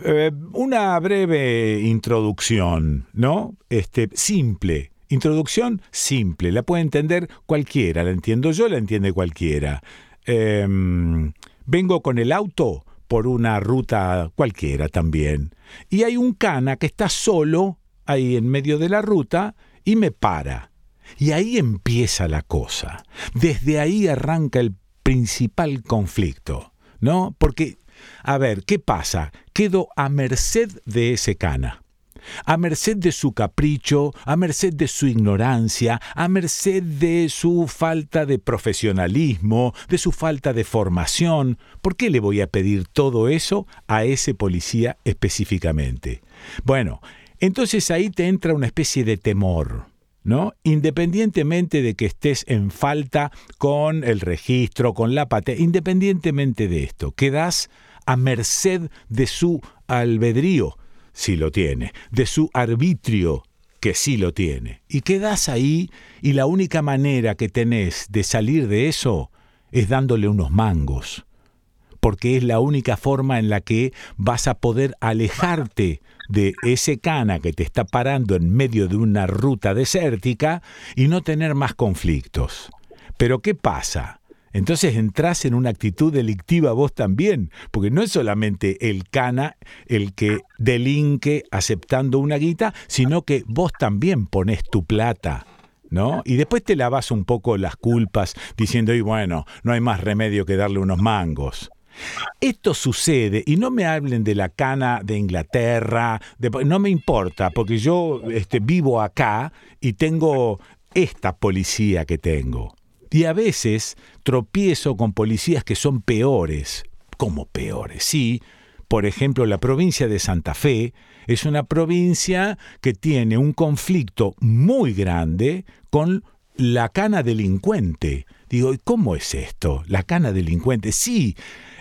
Una breve introducción, ¿no? Simple. Introducción simple. La puede entender cualquiera. La entiendo yo, la entiende cualquiera. Vengo con el auto por una ruta cualquiera también. Y hay un cana que está solo ahí en medio de la ruta y me para. Y ahí empieza la cosa. Desde ahí arranca el principal conflicto, ¿no? Porque, a ver, ¿qué pasa? Quedo a merced de ese cana. A merced de su capricho, a merced de su ignorancia, a merced de su falta de profesionalismo, de su falta de formación. ¿Por qué le voy a pedir todo eso a ese policía específicamente? Bueno, entonces ahí te entra una especie de temor, ¿no? Independientemente de que estés en falta con el registro, con la patente, independientemente de esto, quedás a merced de su albedrío, si lo tiene, de su arbitrio, que sí lo tiene. Y quedás ahí y la única manera que tenés de salir de eso es dándole unos mangos, porque es la única forma en la que vas a poder alejarte de ese cana que te está parando en medio de una ruta desértica y no tener más conflictos. Pero ¿qué pasa? Entonces entrás en una actitud delictiva vos también, porque no es solamente el cana el que delinque aceptando una guita, sino que vos también ponés tu plata, ¿no? Y después te lavas un poco las culpas diciendo, y bueno, no hay más remedio que darle unos mangos. Esto sucede, y no me hablen de la cana de Inglaterra, no me importa, porque yo vivo acá y tengo esta policía que tengo. Y a veces tropiezo con policías que son peores. ¿Cómo peores? Sí, por ejemplo, la provincia de Santa Fe es una provincia que tiene un conflicto muy grande con la cana delincuente. Digo, ¿y cómo es esto? La cana delincuente. Sí,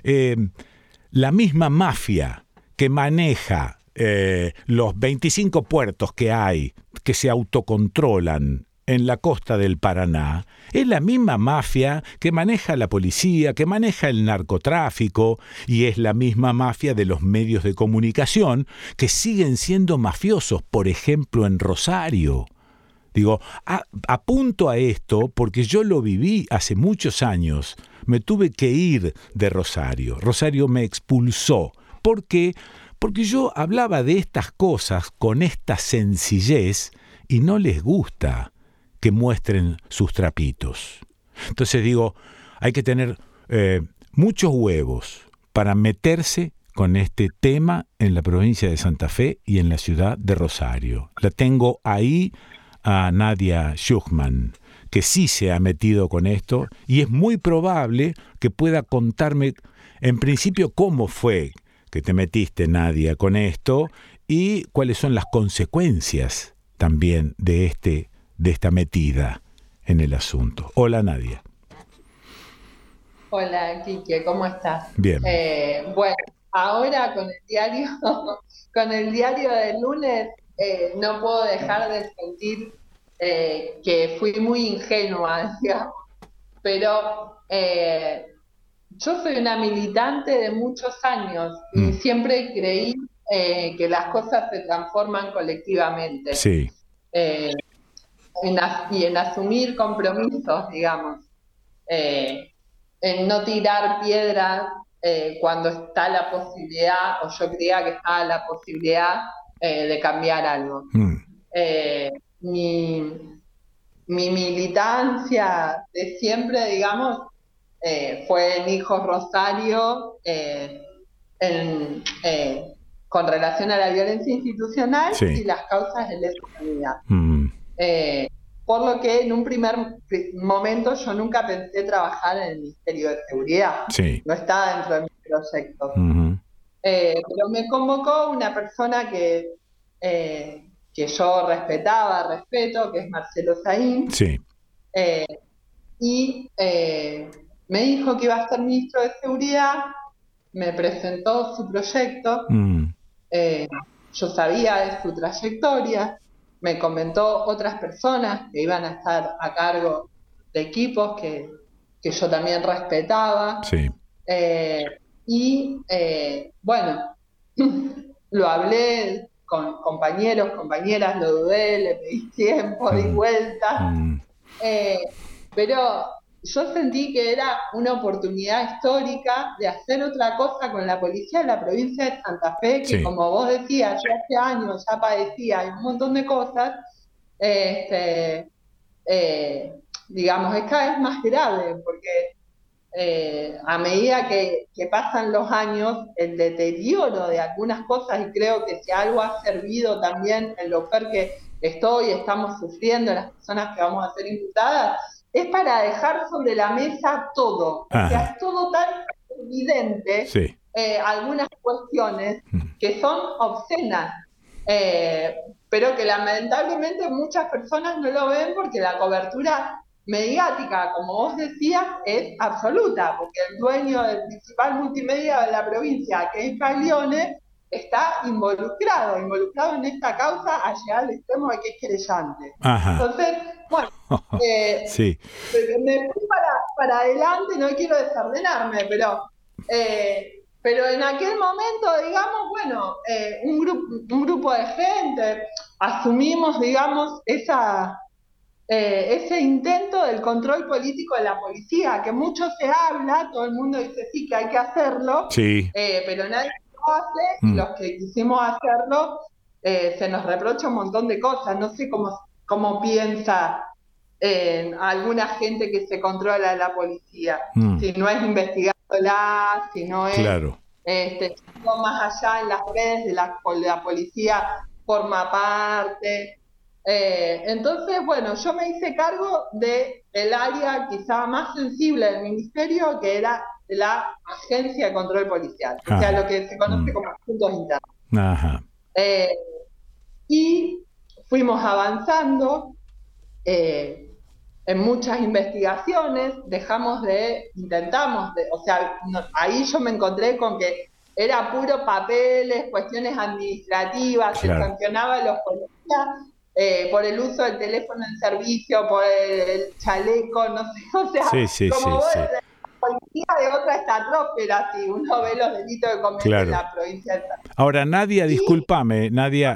la misma mafia que maneja los 25 puertos que hay, que se autocontrolan en la costa del Paraná, es la misma mafia que maneja la policía, que maneja el narcotráfico, y es la misma mafia de los medios de comunicación que siguen siendo mafiosos, por ejemplo, en Rosario. Digo, apunto a esto porque yo lo viví hace muchos años. Me tuve que ir de Rosario. Rosario me expulsó. ¿Por qué? Porque yo hablaba de estas cosas con esta sencillez y no les gusta que muestren sus trapitos. Entonces digo, hay que tener muchos huevos para meterse con este tema en la provincia de Santa Fe y en la ciudad de Rosario. La tengo ahí a Nadia Schuchman, que sí se ha metido con esto, y es muy probable que pueda contarme, en principio, cómo fue que te metiste, Nadia, con esto, y cuáles son las consecuencias también de esta metida en el asunto. Hola, Nadia. Hola, Quique, ¿cómo estás? Bien. Bueno, ahora con el diario del lunes, no puedo dejar de sentir que fui muy ingenua, digamos, pero yo soy una militante de muchos años y siempre creí que las cosas se transforman colectivamente. Sí. Y en asumir compromisos, digamos, en no tirar piedras cuando está la posibilidad, o yo creía que estaba la posibilidad de cambiar algo. Mi militancia de siempre, digamos, fue en Hijos Rosario, con relación a la violencia institucional, Sí. y las causas de lesa humanidad. Por lo que en un primer momento yo nunca pensé trabajar en el Ministerio de Seguridad. Sí. No estaba dentro de mis proyectos. Uh-huh. Pero me convocó una persona que yo respeto, que es Marcelo Saín. Sí. Y me dijo que iba a ser ministro de Seguridad, me presentó su proyecto, yo sabía de su trayectoria, me comentó otras personas que iban a estar a cargo de equipos que yo también respetaba. Sí. Bueno, lo hablé con compañeros, compañeras, lo dudé, le pedí tiempo, di vueltas, pero yo sentí que era una oportunidad histórica de hacer otra cosa con la policía de la provincia de Santa Fe, que Sí. como vos decías, yo hace años ya padecía un montón de cosas, este, digamos, es cada vez más grave, porque a medida que pasan los años, el deterioro de algunas cosas, y creo que si algo ha servido también en lo peor que estamos sufriendo, las personas que vamos a ser imputadas, es para dejar sobre la mesa todo. O sea, es todo tan evidente, sí. Algunas cuestiones que son obscenas, pero que lamentablemente muchas personas no lo ven porque la cobertura mediática, como vos decías, es absoluta, porque el dueño del principal multimedia de la provincia, que es Caglione, está involucrado en esta causa a llegar al extremo de que es querellante. Entonces, bueno, sí. me fui para adelante, no quiero desordenarme, pero en aquel momento, digamos, bueno, un grupo de gente, asumimos, digamos, ese intento del control político de la policía, que mucho se habla, todo el mundo dice sí que hay que hacerlo, sí. Pero nadie lo hace, y los que quisimos hacerlo, se nos reprocha un montón de cosas. No sé cómo piensa alguna gente que se controla la policía, si no es investigándola, si no es claro. Más allá en las redes de la policía forma parte. Entonces, bueno, yo me hice cargo del área quizá más sensible del ministerio, que era la Agencia de Control Policial, o sea, lo que se conoce como asuntos internos. Y fuimos avanzando en muchas investigaciones, ahí yo me encontré con que era puro papeles, cuestiones administrativas, claro. Se sancionaba a los policías por el uso del teléfono en servicio, por el chaleco, no sé, o sea, como policía de otra estratosfera, si uno ve los delitos que cometen en la provincia de Santa Fe. Ahora, Nadia, discúlpame,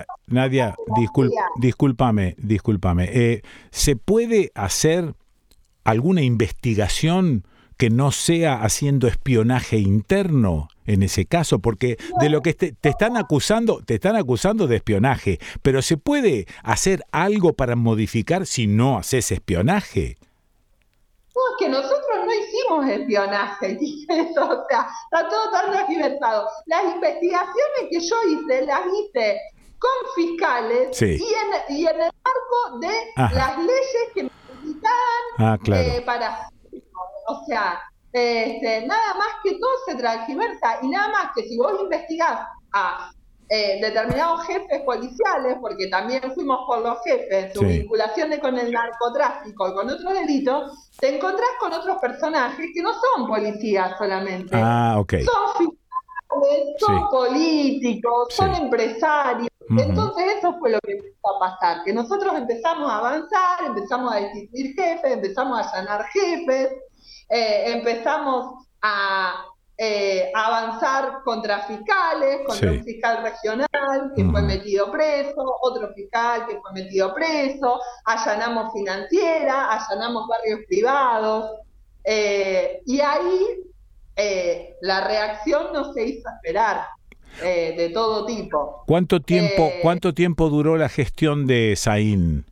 discúlpame. ¿Se puede hacer alguna investigación que no sea haciendo espionaje interno en ese caso? Porque de lo que te están acusando de espionaje, pero ¿se puede hacer algo para modificar si no haces espionaje? No, es que nosotros no hicimos espionaje, o sea, está todo tan transversado. Las investigaciones que yo hice, las hice con fiscales y en el marco de las leyes que necesitaban claro. para... O sea, nada más que todo se transgiversa, y nada más que si vos investigás a determinados jefes policiales, porque también fuimos por los jefes, su vinculación con el narcotráfico y con otros delitos, te encontrás con otros personajes que no son policías solamente. Son fiscales, son políticos, son empresarios. Entonces eso fue lo que empezó a pasar, que nosotros empezamos a avanzar, empezamos a destituir jefes, empezamos a allanar jefes, empezamos a avanzar contra fiscales, contra un fiscal regional que fue metido preso, otro fiscal que fue metido preso, allanamos financiera, allanamos barrios privados, y ahí la reacción no se hizo esperar, de todo tipo. ¿Cuánto tiempo duró la gestión de Saín?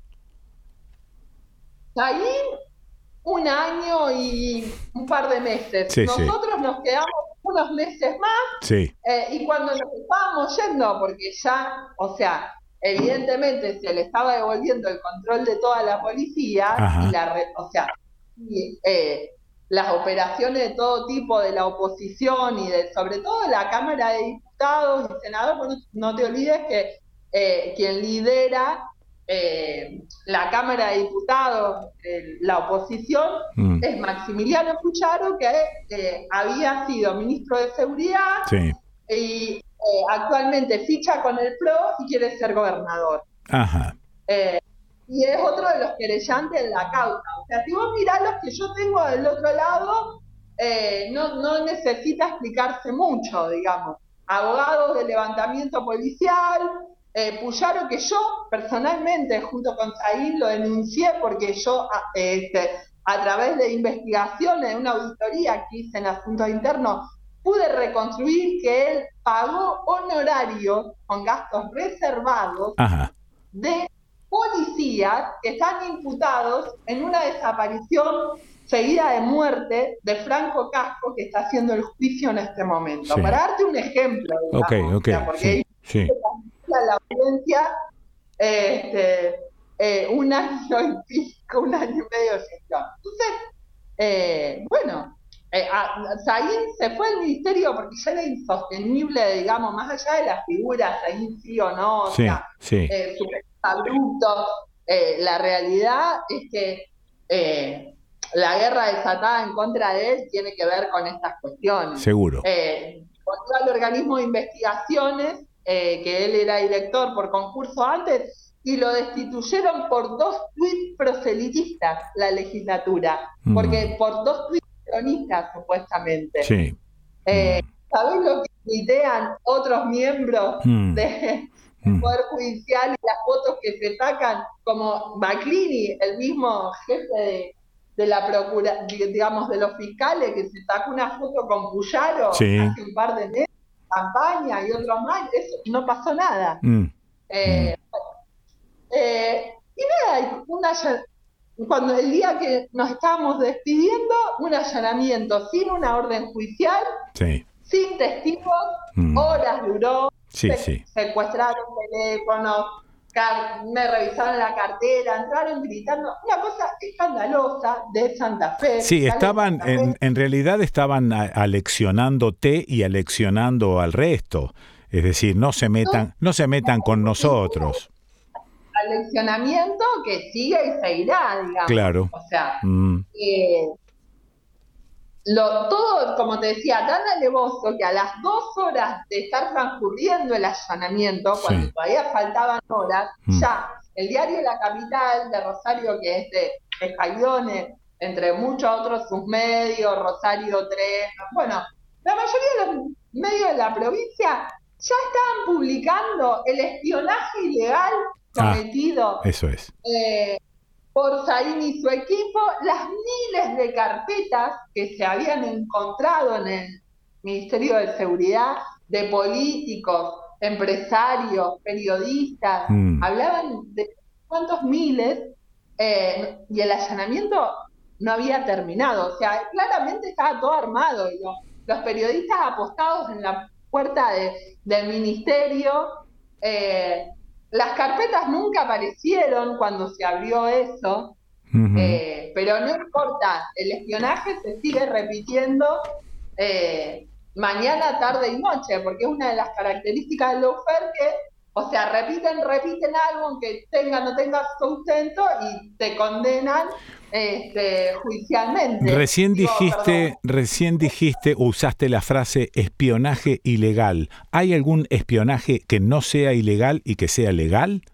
Saín, 1 año y un par de meses. Nosotros nos quedamos unos meses más, y cuando nos estábamos yendo, porque ya, o sea, evidentemente se le estaba devolviendo el control de toda la policía, y las operaciones de todo tipo de la oposición y sobre todo de la Cámara de Diputados y Senadores, no te olvides que quien lidera la Cámara de Diputados, la oposición, es Maximiliano Pucharo, que había sido ministro de Seguridad y actualmente ficha con el PRO y quiere ser gobernador. Y es otro de los querellantes de la causa. O sea, si vos mirás los que yo tengo del otro lado, no necesita explicarse mucho, digamos. abogados de levantamiento policial, Puyaro, que yo personalmente junto con Saín lo denuncié porque yo a través de investigaciones, de una auditoría que hice en asuntos internos, pude reconstruir que él pagó honorarios con gastos reservados Ajá. de policías que están imputados en una desaparición seguida de muerte de Franco Casco, que está haciendo el juicio en este momento. Sí. Para darte un ejemplo, digamos, Ok, porque sí. la audiencia un año y pico, un año y medio de gestión. Entonces, Saín se fue al ministerio porque ya era insostenible, digamos, más allá de las figuras, Saín sí o no, Sí, sí. su abrupto. La realidad es que la guerra desatada en contra de él tiene que ver con estas cuestiones. Seguro. Volvió al organismo de investigaciones, que él era director por concurso antes, y lo destituyeron por 2 tuits proselitistas la legislatura, porque por 2 tuits peronistas supuestamente. Sí. ¿Sabés lo que tuitean otros miembros del Poder Judicial y las fotos que se sacan? Como Macrini, el mismo jefe de la procura, digamos, de los fiscales, que se sacó una foto con Puyaro hace un par de meses, campaña y otros más, eso, no pasó nada. Y nada, cuando el día que nos estábamos despidiendo, un allanamiento sin una orden judicial, sin testigos, horas duró, secuestraron teléfonos, me revisaron la cartera, entraron gritando, una cosa escandalosa de Santa Fe. Sí, estaban, en realidad estaban aleccionándote y aleccionando al resto. Es decir, no se metan con nosotros. Aleccionamiento que sigue y seguirá, digamos. Claro. O sea, todo, como te decía, tan alevoso que a las 2 horas de estar transcurriendo el allanamiento, cuando todavía faltaban horas, ya el diario La Capital de Rosario, que es de Escaione, entre muchos otros sus medios, Rosario 3, bueno, la mayoría de los medios de la provincia ya estaban publicando el espionaje ilegal cometido eso es. Por Saín y su equipo, las miles de carpetas que se habían encontrado en el Ministerio de Seguridad de políticos, empresarios, periodistas, hablaban de cuántos miles, y el allanamiento no había terminado. O sea, claramente estaba todo armado y los periodistas apostados en la puerta del ministerio. Las carpetas nunca aparecieron cuando se abrió eso, pero no importa, el espionaje se sigue repitiendo mañana, tarde y noche, porque es una de las características del lawfare que, o sea, repiten algo aunque no tenga sustento y te condenan judicialmente. Recién dijiste, usaste la frase espionaje ilegal. ¿Hay algún espionaje que no sea ilegal y que sea legal?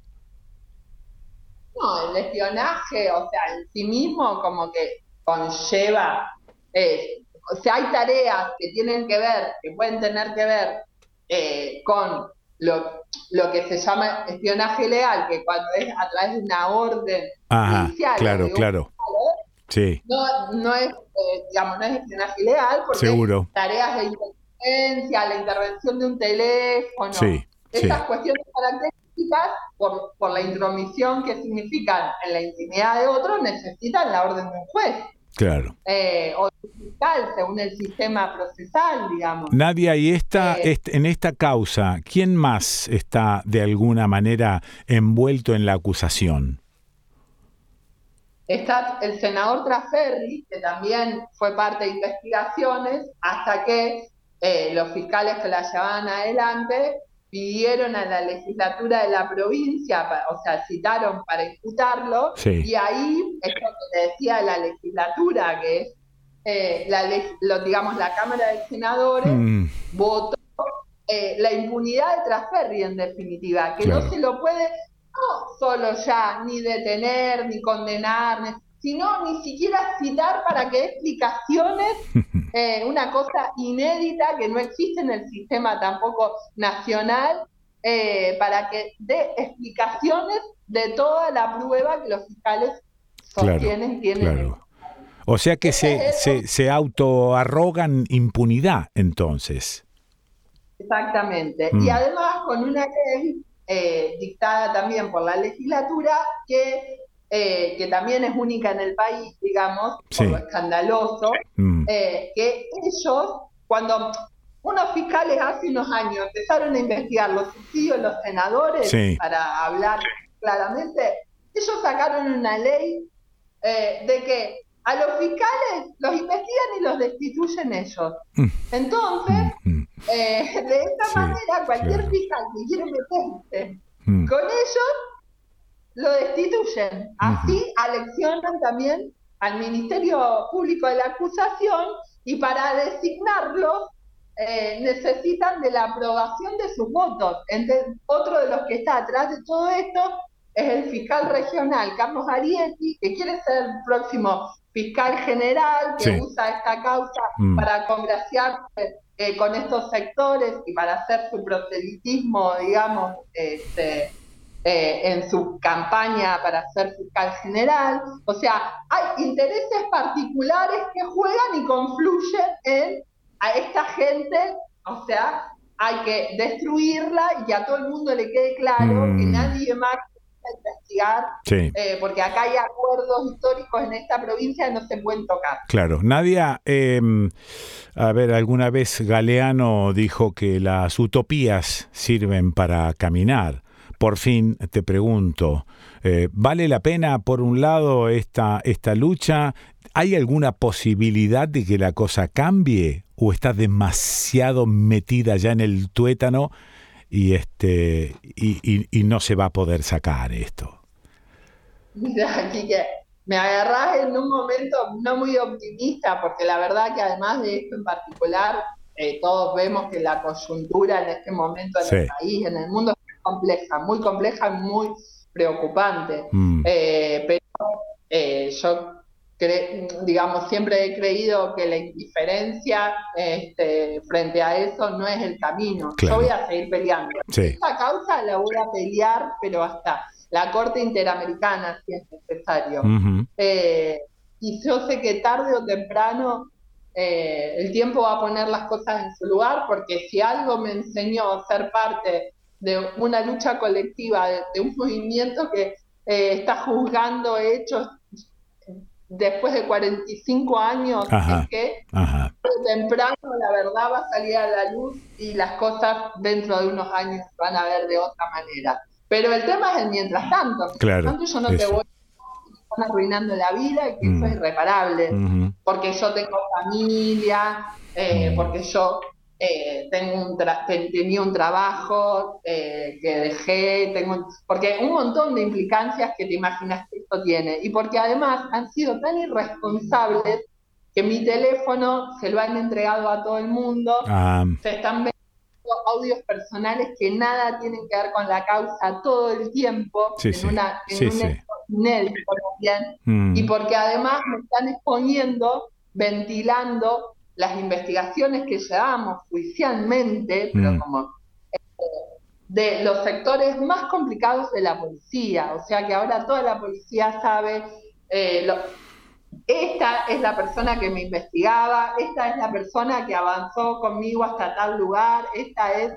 No, el espionaje, o sea, en sí mismo como que conlleva, o sea, hay tareas que tienen que ver, que pueden tener que ver con lo que se llama espionaje legal, que cuando es a través de una orden judicial. Claro. Sí. No es, digamos, no es espionaje ilegal, porque seguro. Tareas de inteligencia, la intervención de un teléfono, esas cuestiones características, por la intromisión que significan en la intimidad de otro, necesitan la orden de un juez. Claro. O fiscal, según el sistema procesal, digamos. Nadia, y en esta causa, ¿quién más está de alguna manera envuelto en la acusación? Está el senador Traferri, que también fue parte de investigaciones, hasta que los fiscales que la llevaban adelante pidieron a la legislatura de la provincia, o sea, citaron para imputarlo, y ahí, esto que te decía la legislatura, que es, la Cámara de Senadores, votó la impunidad de Traferri, en definitiva, que no se lo puede, no solo ya, ni detener, ni condenar, sino ni siquiera citar para que dé explicaciones, una cosa inédita que no existe en el sistema tampoco nacional, para que dé explicaciones de toda la prueba que los fiscales sostienen tienen. Claro. O sea que se autoarrogan impunidad, entonces. Exactamente. Y además con una ley dictada también por la legislatura que también es única en el país, digamos, por lo escandaloso, que ellos, cuando unos fiscales hace unos años empezaron a investigar los subsidios de los senadores, para hablar claramente, ellos sacaron una ley de que a los fiscales los investigan y los destituyen ellos. Entonces, de esta manera, cualquier fiscal que quiere meterse con ellos, lo destituyen. Así aleccionan también al Ministerio Público de la Acusación, y para designarlos necesitan de la aprobación de sus votos. Otro de los que está atrás de todo esto es el fiscal regional Carlos Arietti, que quiere ser el próximo fiscal general, que usa esta causa para congraciarse con estos sectores y para hacer su proselitismo, digamos, en su campaña para ser fiscal general. O sea, hay intereses particulares que juegan y confluyen a esta gente. O sea, hay que destruirla y que a todo el mundo le quede claro que nadie más investigar, porque acá hay acuerdos históricos en esta provincia que no se pueden tocar. Claro. Nadia, a ver, alguna vez Galeano dijo que las utopías sirven para caminar. Por fin te pregunto, ¿vale la pena, por un lado, esta lucha? ¿Hay alguna posibilidad de que la cosa cambie o está demasiado metida ya en el tuétano y no se va a poder sacar esto? Mira, Quique, me agarrás en un momento no muy optimista, porque la verdad que además de esto en particular, todos vemos que la coyuntura en este momento en el país, en el mundo, es muy compleja y muy preocupante. Pero yo digamos, siempre he creído que la indiferencia frente a eso no es el camino. Yo voy a seguir peleando. Esta causa la voy a pelear, pero hasta la Corte Interamericana, si es necesario. Y yo sé que tarde o temprano el tiempo va a poner las cosas en su lugar, porque si algo me enseñó ser parte de una lucha colectiva, de un movimiento que está juzgando hechos después de 45 años, es que temprano la verdad va a salir a la luz y las cosas dentro de unos años se van a ver de otra manera. Pero el tema es el mientras tanto. Yo no te voy a estar arruinando la vida, y que eso es irreparable. Porque yo tengo familia, porque yo tenía un trabajo que dejé, porque un montón de implicancias que te imaginas que esto tiene, y porque además han sido tan irresponsables que mi teléfono se lo han entregado a todo el mundo, se están vendiendo audios personales que nada tienen que ver con la causa todo el tiempo, en un inédito también, y porque además me están exponiendo, ventilando las investigaciones que llevamos juicialmente, pero como de los sectores más complicados de la policía. O sea que ahora toda la policía sabe, esta es la persona que me investigaba, esta es la persona que avanzó conmigo hasta tal lugar, esta es...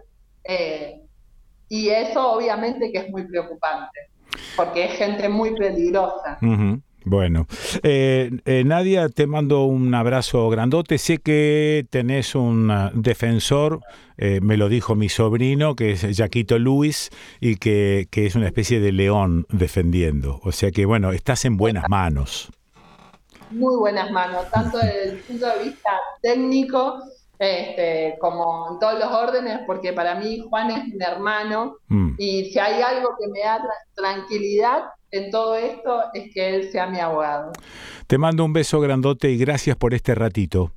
y eso obviamente que es muy preocupante, porque es gente muy peligrosa. Bueno, Nadia, te mando un abrazo grandote. Sé que tenés un defensor, me lo dijo mi sobrino, que es Jaquito Luis, y que es una especie de león defendiendo. O sea que, bueno, estás en buenas manos. Muy buenas manos, tanto desde el punto de vista técnico como en todos los órdenes, porque para mí Juan es mi hermano, y si hay algo que me da tranquilidad en todo esto es que él sea mi abogado. Te mando un beso grandote y gracias por este ratito.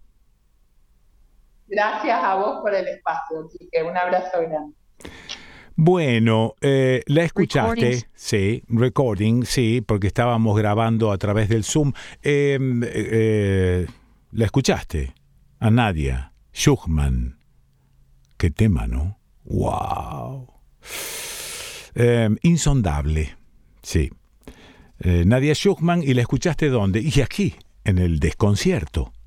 Gracias a vos por el espacio, así que un abrazo grande. Bueno, la escuchaste, Recordings. sí, recording, sí, porque estábamos grabando a través del Zoom. La escuchaste a Nadia Schuchman. Qué tema, ¿no? ¡Wow! Insondable, sí. Nadia Schuchman, ¿y la escuchaste dónde? Y aquí, en el Desconcierto.